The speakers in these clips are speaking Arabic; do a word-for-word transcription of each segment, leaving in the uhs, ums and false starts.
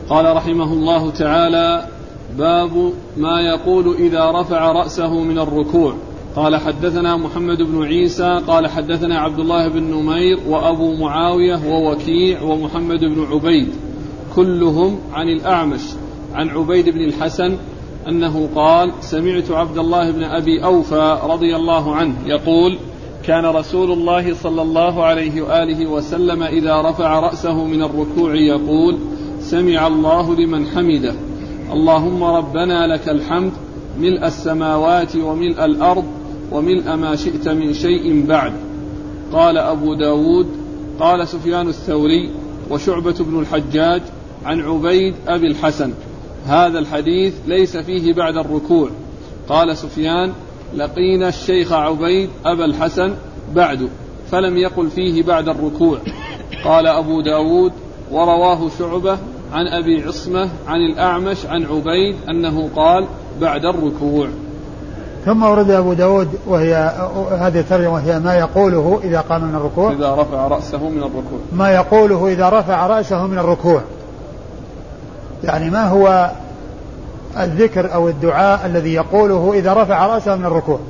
قال رحمه الله تعالى: باب ما يقول إذا رفع رأسه من الركوع. قال حدثنا محمد بن عيسى قال حدثنا عبد الله بن نمير وأبو معاوية ووكيع ومحمد بن عبيد كلهم عن الأعمش عن عبيد بن الحسن أنه قال: سمعت عبد الله بن أبي أوفى رضي الله عنه يقول: كان رسول الله صلى الله عليه وآله وسلم إذا رفع رأسه من الركوع يقول: سمع الله لمن حمده، اللهم ربنا لك الحمد ملء السماوات وملء الأرض وملء ما شئت من شيء بعد. قال أبو داود: قال سفيان الثوري وشعبة بن الحجاج عن عبيد أبي الحسن: هذا الحديث ليس فيه بعد الركوع. قال سفيان: لقينا الشيخ عبيد أبا الحسن بعد فلم يقل فيه بعد الركوع. قال أبو داود: ورواه شعبة عن أبي عصمة عن الأعمش عن عبيد أنه قال: بعد الركوع. ثم ورد أبو داود وهي هذه الترجمة وهي ما يقوله إذا قام من الركوع إذا رفع رأسه من الركوع ما يقوله إذا رفع رأسه من الركوع، يعني ما هو الذكر أو الدعاء الذي يقوله إذا رفع رأسه من الركوع.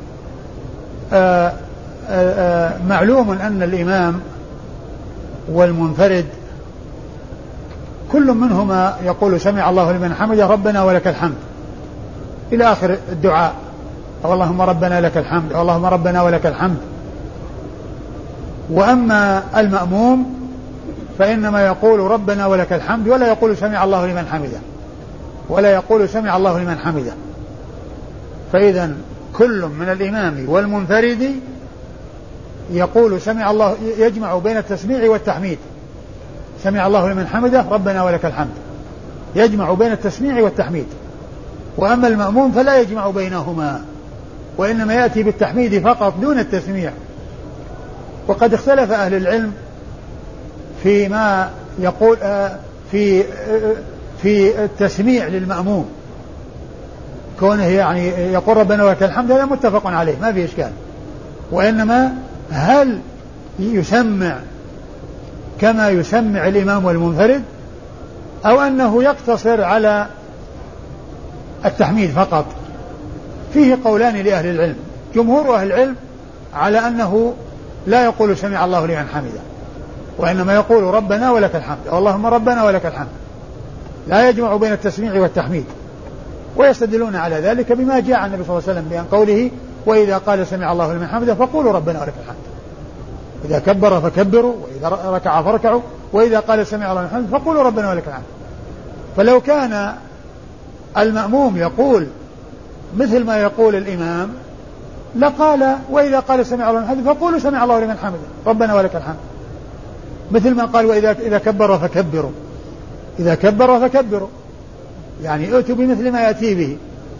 آآ آآ معلوم أن الإمام والمنفرد كل منهما يقول: سمع الله لمن حمده ربنا ولك الحمد إلى آخر الدعاء، أو اللهم ربنا لك الحمد، أو اللهم ربنا ولك الحمد. وأما المأموم فإنما يقول ربنا ولك الحمد ولا يقول سمع الله لمن حمده ولا يقول سمع الله لمن حمده. فإذا كل من الإمام والمنفرد يقول سمع الله، يجمع بين التسميع والتحميد. سمع الله لمن حمده ربنا ولك الحمد، يجمع بين التسميع والتحميد. وأما المأموم فلا يجمع بينهما، وإنما يأتي بالتحميد فقط دون التسميع. وقد اختلف أهل العلم فيما يقول في في التسميع للمأموم، كونه يعني يقول ربنا ولك الحمد هذا متفق عليه ما في إشكال، وإنما هل يسمع كما يسمع الإمام والمنفرد أو أنه يقتصر على التحميد فقط؟ فيه قولان لأهل العلم. جمهور أهل العلم على أنه لا يقول سمع الله لمن حمده، وإنما يقول ربنا ولك الحمد أو اللهم ربنا ولك الحمد، لا يجمع بين التسميع والتحميد. ويستدلون على ذلك بما جاء عن النبي صلى الله عليه وسلم بأن قوله: وإذا قال سمع الله لمن حمده فقولوا ربنا ولك الحمد. إذا كبر فكبروا، وإذا ركع فاركعوا، وإذا قال سمع الله لمن حمده فقولوا ربنا ولك الحمد. فلو كان المأموم يقول مثل ما يقول الإمام لقال: وإذا قال سمع الله لمن حمده فقولوا سمع الله لمن حمده ربنا ولك الحمد، مثل ما قال: وإذا إذا كبر فكبروا، إذا كبر فكبروا، يعني ائتوا بمثل ما يأتي به.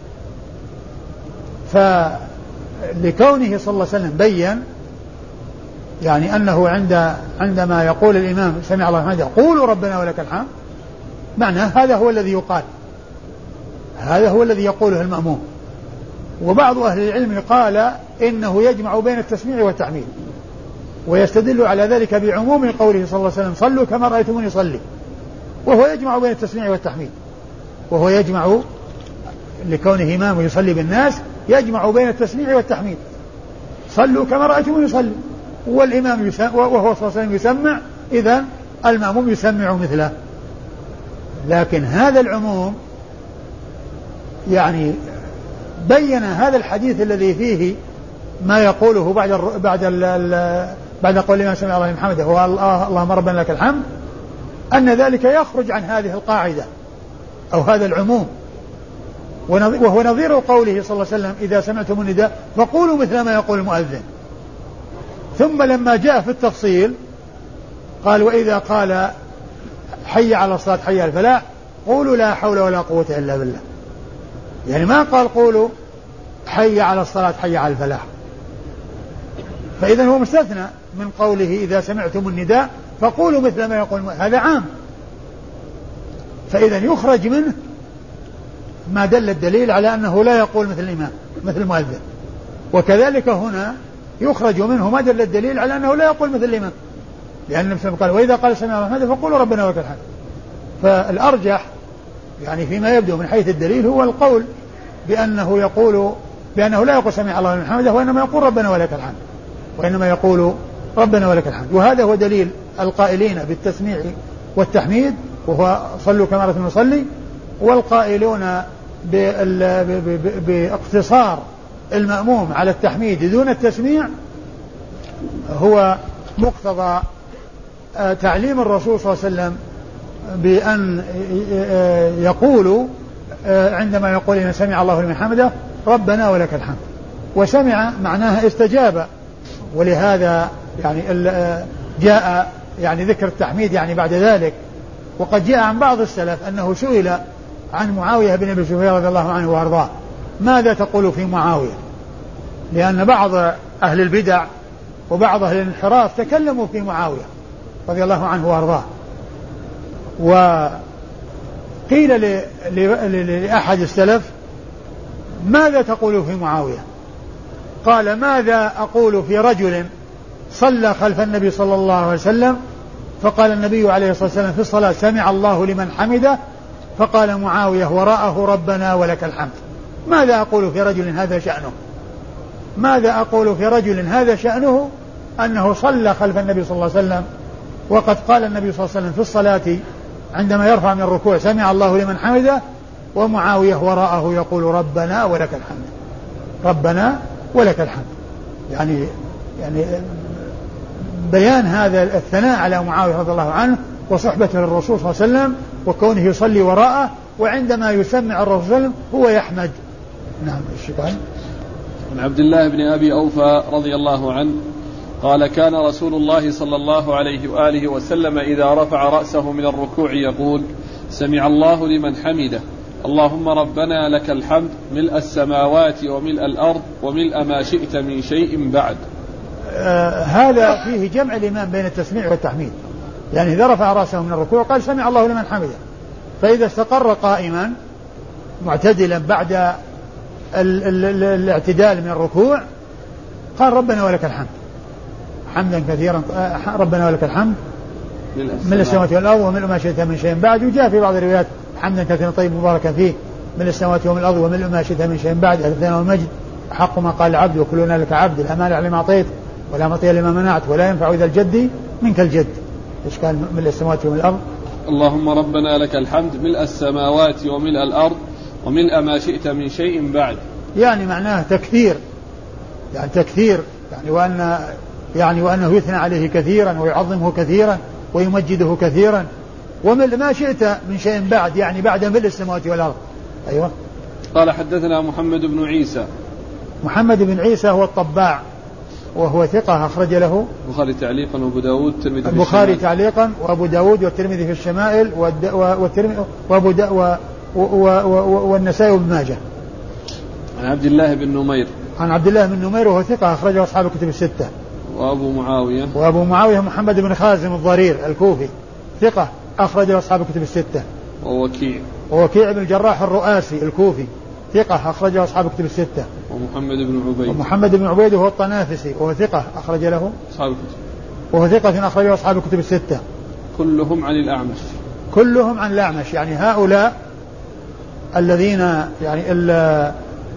فلكونه صلى الله عليه وسلم بين يعني أنه عند عندما يقول الإمام سمع الله لمن حمده قولوا ربنا ولك الحمد، معناه هذا هو الذي يقال، هذا هو الذي يقوله المأموم. وبعض أهل العلم قال إنه يجمع بين التسميع والتحميد، ويستدل على ذلك بعموم قوله صلى الله عليه وسلم: صلوا كما رأيتموني أصلي، وهو يجمع بين التسميع والتحميد، وهو يجمع لكونه إمام يصلي بالناس يجمع بين التسميع والتحميد. صلوا كما رأيتموني أصلي، والإمام يسمع وهو صلى الله عليه وسلم يسمع، إذن المأموم يسمع مثله. لكن هذا العموم يعني بين هذا الحديث الذي فيه ما يقوله بعد ال بعد ال بعد قول ما سمع الله لمن حمده هو اللهم ربنا لك الحمد، أن ذلك يخرج عن هذه القاعدة أو هذا العموم، وهو نظير قوله صلى الله عليه وسلم: إذا سمعتم النداء فقولوا مثل ما يقول المؤذن. ثم لما جاء في التفصيل قال: وإذا قال حي على الصلاة حي على الفلاح قولوا لا حول ولا قوة إلا بالله. يعني ما قال قولوا حي على الصلاة حي على الفلاح. فإذا هو مستثنى من قوله إذا سمعتم النداء فقولوا مثل ما يقول، هذا عام. فإذا يخرج منه ما دل الدليل على أنه لا يقول مثل الإمام مثل المؤذن، وكذلك هنا يخرج منه ما دل الدليل على أنه لا يقول مثل الإمام، لأن النبي صلى الله عليه وسلم قال: وإذا قال سمع الله لمن حمده فقولوا ربنا ولك الحمد. فالأرجح يعني فيما يبدو من حيث الدليل هو القول بأنه يقول بأنه لا يقول سمع الله لمن حمده، وإنما يقول ربنا ولك الحمد، وإنما يقول ربنا ولك الحمد. وهذا هو دليل القائلين بالتسميع والتحميد، وهو صلوا كما رأيتم نصلي، والقائلون باقتصار المأموم على التحميد دون التسميع هو مقتضى تعليم الرسول صلى الله عليه وسلم بأن يقول عندما يقول إن سمع الله لمن حمده ربنا ولك الحمد. وسمع معناها استجاب، ولهذا يعني جاء يعني ذكر التحميد يعني بعد ذلك. وقد جاء عن بعض السلف أنه سئل عن معاوية بن أبي سفيان رضي الله عنه وأرضاه ماذا تقول في معاوية، لأن بعض أهل البدع وبعض أهل الانحراف تكلموا في معاوية رضي الله عنه وأرضاه. وقيل لأحد السلف ماذا تقول في معاوية؟ قال ماذا أقول في رجل صلى خلف النبي صلى الله عليه وسلم فقال النبي عليه الصلاة والسلام في الصلاة سمع الله لمن حمده، فقال معاوية وراءه ربنا ولك الحمد. ماذا أقول في رجل هذا شأنه؟ ماذا أقول في رجل هذا شأنه أنه صلى خلف النبي صلى الله عليه وسلم، وقد قال النبي صلى الله عليه وسلم في الصلاة عندما يرفع من الركوع سمع الله لمن حمده، ومعاوية وراءه يقول ربنا ولك الحمد، ربنا ولك الحمد. يعني يعني بيان هذا الثناء على معاوية رضي الله عنه وصحبته للرسول صلى الله عليه وسلم وكونه يصلي وراءه، وعندما يسمع الرسول صلى الله عليه وسلم هو يحمد. نعم. الشيطان. عن عبد الله بن أبي أوفى رضي الله عنه قال كان رسول الله صلى الله عليه وآله وسلم إذا رفع رأسه من الركوع يقول سمع الله لمن حمده اللهم ربنا لك الحمد ملء السماوات وملء الأرض وملء ما شئت من شيء بعد. آه هذا فيه جمع الإمام بين التسميع والتحميد. يعني إذا رفع رأسه من الركوع قال سمع الله لمن حمده، فإذا استقر قائما معتدلا بعد ال ال ال الاعتدال من الركوع قال ربنا ولك الحمد حمدا كثيرا، ربنا ولك الحمد من السماوات والأرض وملء ما شئت من شيء بعد. وجاء في بعض الروايات حمدا كثيرا طيب مباركا فيه من السماوات والأرض وملء ما شئت من شيء بعد. الثناء والمجد حق ما قال العبد وكلنا لك عبد، لا مانع لما أعطيت ولا معطي لما منعت ولا ينفع إذا الجد منك الجد. إيش قال ملء السماوات وملء الأرض؟ اللهم ربنا لك الحمد ملء السماوات وملء الأرض وملء ما شئت من شيء بعد. يعني معناه تكثير، يعني تكثير يعني وأن يعني وأنه يثنى عليه كثيرا ويعظمه كثيرا ويمجده كثيرا. وملء ما شئت من شيء بعد يعني بعد ملء السماوات والأرض. أيوة. قال حدثنا محمد بن عيسى. محمد بن عيسى هو الطباع وهو ثقة أخرج له البخاري تعليقا وأبو داود والترمذي في البخاري تعليقا وأبو داود والترمذي في الشمائل وأبو دا والنسائي وابن ماجه. عن عبد الله بن نمير. عن عبد الله بن نمير وهو ثقة أخرجه أصحاب الكتب الستة. وأبو معاوية. وأبو معاوية محمد بن خازم الضرير الكوفي ثقة أخرجه أصحاب الكتب الستة. ووكيع. ووكيع بن الجراح الرؤاسي الكوفي ثقة أخرجه أصحاب الكتب الستة. ومحمد بن عبيد. ومحمد بن عبيد وهو الطنافسي وهو ثقة أخرج له أصحاب الكتب. وهو ثقة أخرجه أصحاب الكتب الستة. كلهم عن الأعمش. كلهم عن الأعمش. يعني هؤلاء الذين يعني إلا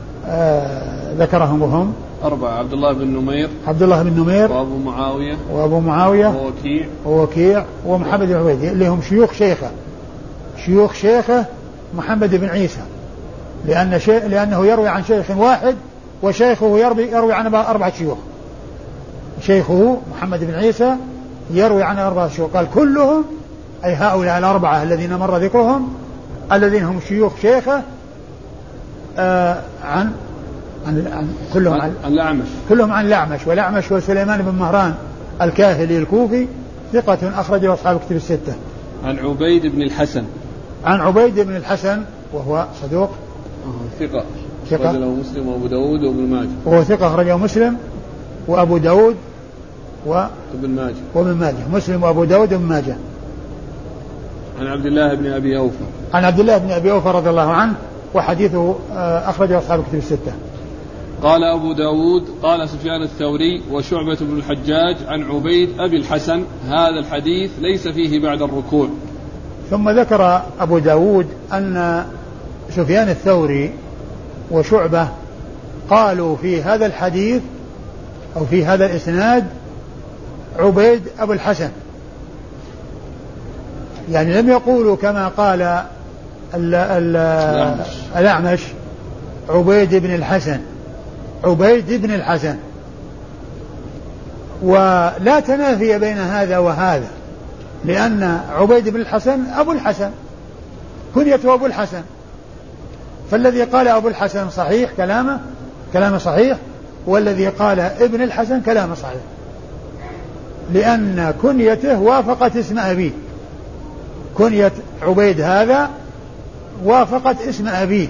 آه ذكرهم وهم أربعة: عبد الله بن نمير عبد الله بن نمير وأبو معاوية وأبو معاوية ووكيع ووكيع ومحمد بن عبيد اللي هم شيوخ شيخه شيوخ شيخه محمد بن عيسى، لأن شيء لأنه يروي عن شيخ واحد وشيخه يروي يروي عن أربعة شيوخ. شيخه محمد بن عيسى يروي عن أربعة شيوخ. قال كلهم أي هؤلاء الأربعة الذين مر ذكرهم الذين هم شيوخ شيخه آه عن عن, عن كلهم عن, عن الأعمش. كلهم عن الأعمش. والأعمش هو سليمان بن مهران الكاهلي الكوفي ثقة أخرجه أصحاب الكتب الستة. عن عبيد بن الحسن. عن عبيد بن الحسن وهو صدوق ثقة ثقة أخرجه مسلم وأبو داود وابن ماجه. وهو ثقة أخرجه مسلم وأبو داود وابن ماجه. وابن ماجه مسلم وأبو داود وابن ماجه. عن عبد الله بن أبي أوفى. عن عبد الله بن أبي أوفى رضي الله عنه وحديثه أخرجه أصحاب الكتب الستة. قال أبو داود قال سفيان الثوري وشعبة بن الحجاج عن عبيد أبي الحسن هذا الحديث ليس فيه بعد الركوع. ثم ذكر أبو داود أن سفيان الثوري وشعبة قالوا في هذا الحديث أو في هذا الإسناد عبيد أبو الحسن، يعني لم يقولوا كما قال ال ال الأعمش عبيد بن الحسن، عبيد بن الحسن. ولا تنافي بين هذا وهذا، لأن عبيد بن الحسن أبو الحسن كنيته أبو الحسن، فالذي قال أبو الحسن صحيح كلامه كلامه صحيح، والذي قال ابن الحسن كلامه صحيح، لأن كنيته وافقت اسم أبيه، كنية عبيد هذا وافقت اسم أبيه،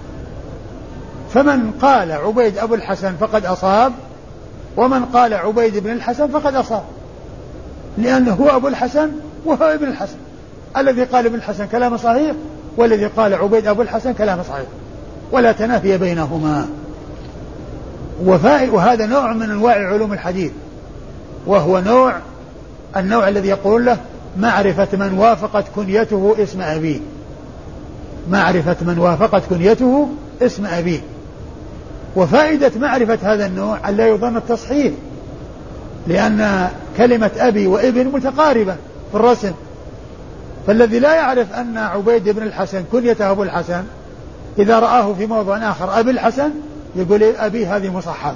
فمن قال عبيد أبو الحسن فقد أصاب، ومن قال عبيد بن الحسن فقد أصاب، لأنه هو أبو الحسن وهو ابن الحسن، الذي قال ابن الحسن كلامه صحيح، والذي قال عبيد أبو الحسن كلامه صحيح، ولا تنافي بينهما. وهذا نوع من أنواع علوم الحديث، وهو نوع النوع الذي يقول له معرفة من وافقت كنيته اسم أبيه، معرفة من وافقت كنيته اسم أبيه. وفائدة معرفة هذا النوع أن لا يظن التصحيح، لأن كلمة أبي وابن متقاربة في الرسم، فالذي لا يعرف أن عبيد بن الحسن كنيته أبو الحسن إذا رآه في موضع آخر أبي الحسن يقول أبي هذه مصحفة،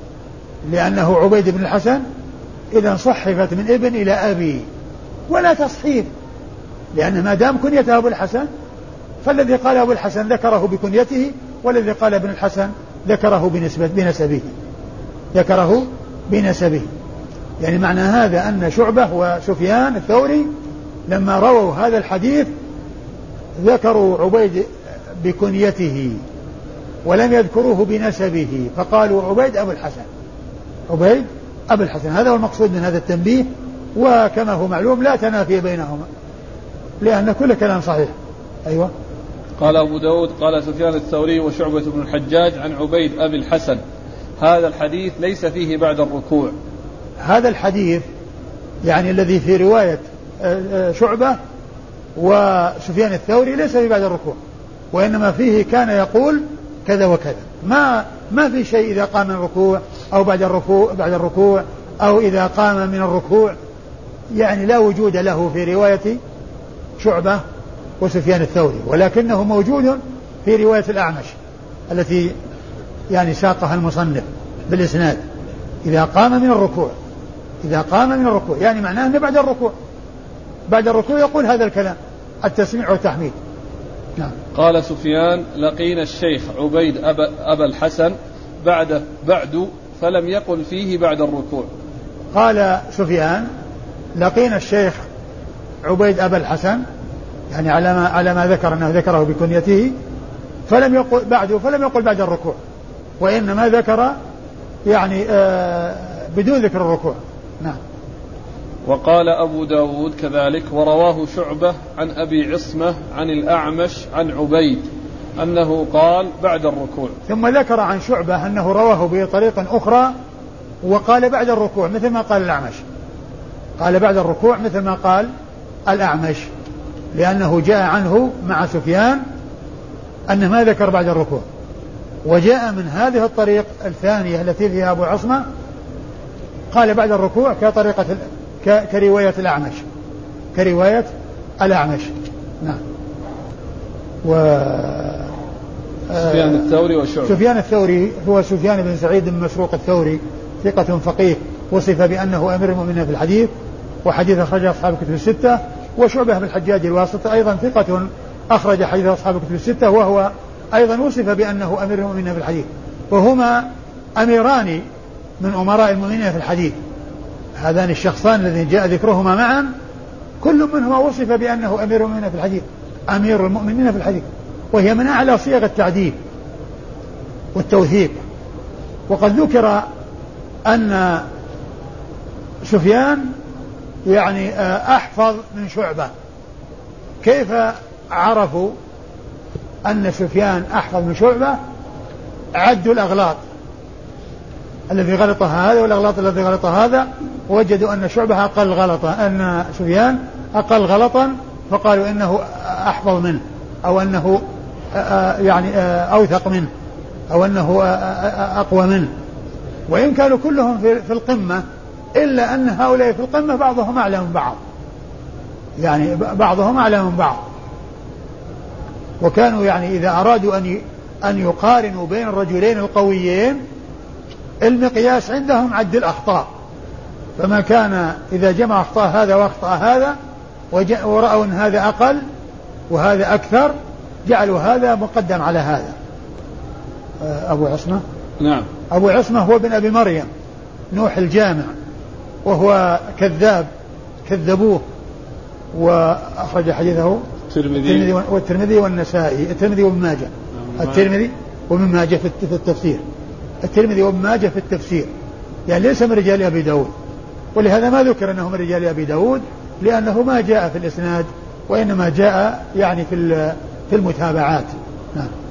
لأنه عبيد بن الحسن إذا صحفت من ابن إلى أبي، ولا تصحيف، لأن ما دام كنيته أبو الحسن فالذي قال أبو الحسن ذكره بكنيته، والذي قال ابن الحسن ذكره بنسبة بنسبه ذكره بنسبه. يعني معنى هذا أن شعبة وسفيان الثوري لما رووا هذا الحديث ذكروا عبيد بكنيته ولم يذكروه بنسبه، فقالوا عبيد أبو الحسن، عبيد أبو الحسن. هذا هو المقصود من هذا التنبيه، وكما هو معلوم لا تنافي بينهما، لأن كل كلام صحيح. أيوة. قال أبو داود قال سفيان الثوري وشعبة بن الحجاج عن عبيد أبي الحسن هذا الحديث ليس فيه بعد الركوع. هذا الحديث يعني الذي في رواية شعبة وسفيان الثوري ليس فيه بعد الركوع، وإنما فيه كان يقول كذا وكذا، ما ما في شيء إذا قام من الركوع أو بعد الركوع بعد الركوع أو إذا قام من الركوع، يعني لا وجود له في رواية شعبة وسفيان الثوري، ولكنه موجود في رواية الأعمش التي يعني ساقها المصنف بالإسناد، إذا قام من الركوع إذا قام من الركوع يعني معناه أنه بعد الركوع بعد الركوع يقول هذا الكلام التسميع والتحميد. نعم. قال سفيان لقينا الشيخ عبيد أبا, أبا الحسن بعد بعد فلم يقل فيه بعد الركوع. قال سفيان لقينا الشيخ عبيد أبا الحسن، يعني على ما على ما ذكر أنه ذكره بكنيته، فلم يقل بعده فلم يقل بعد الركوع، وإنما ذكر يعني آه بدون ذكر الركوع. نعم. وقال أبو داود كذلك ورواه شعبة عن أبي عصمة عن الأعمش عن عبيد أنه قال بعد الركوع. ثم ذكر عن شعبة أنه رواه بطريق أخرى وقال بعد الركوع مثل ما قال الأعمش، قال بعد الركوع مثل ما قال الأعمش، لأنه جاء عنه مع سفيان أنه ما ذكر بعد الركوع، وجاء من هذه الطريق الثانية التي فيها أبو عصمة قال بعد الركوع كطريقة كرواية الأعمش كرواية الأعمش. نعم. و سفيان الثوري وشعبة. سفيان الثوري هو سفيان بن سعيد بن مسروق الثوري، ثقة فقيه، وصف بأنه أمير المؤمنين في الحديث، وحديث أخرجه أصحاب الكتب الستة. وشعبة بن الحجاج الواسطي أيضا ثقة أخرج حديث أصحاب الكتب الستة، وهو أيضا وصف بأنه أمير المؤمنين في الحديث، وهما أميران من أمراء المؤمنين في الحديث، هذان الشخصان الذين جاء ذكرهما معا كل منهما وصف بأنه أمير المؤمنين في الحديث، أمير المؤمنين في الحديث، وهي من أعلى صيغ التعديل والتوثيق. وقد ذكر أن سفيان يعني أحفظ من شعبة. كيف عرفوا أن سفيان أحفظ من شعبة؟ عدوا الأغلاط الذي غلطها هذا والأغلاط الذي غلطها هذا، ووجدوا أن شعبة أقل غلطا، أن سفيان أقل غلطا فقالوا إنه أحفظ منه أو أنه يعني أوثق منه أو أنه أقوى منه، وإن كانوا كلهم في القمة إلا أن هؤلاء في القمة بعضهم أعلى من بعض، يعني بعضهم أعلى من بعض. وكانوا يعني إذا أرادوا أن أن يقارنوا بين الرجلين القويين المقياس عندهم عد الأخطاء، فما كان إذا جمع أخطاء هذا وأخطاء هذا ورأوا أن هذا أقل وهذا أكثر جعلوا هذا مقدم على هذا. أبو عصمة نعم أبو عصمة هو ابن أبي مريم نوح الجامع، وهو كذاب كذبوه، وأخرج حديثه الترمذي والترمذي والنسائي الترمذي وابن ماجه الترمذي وابن ماجه في التفسير الترمذي وابن ماجه في التفسير يعني ليس من رجال أبي داود، ولهذا ما ذكر أنه من رجال أبي داود لأنه ما جاء في الإسناد وإنما جاء يعني في في المتابعات. نعم.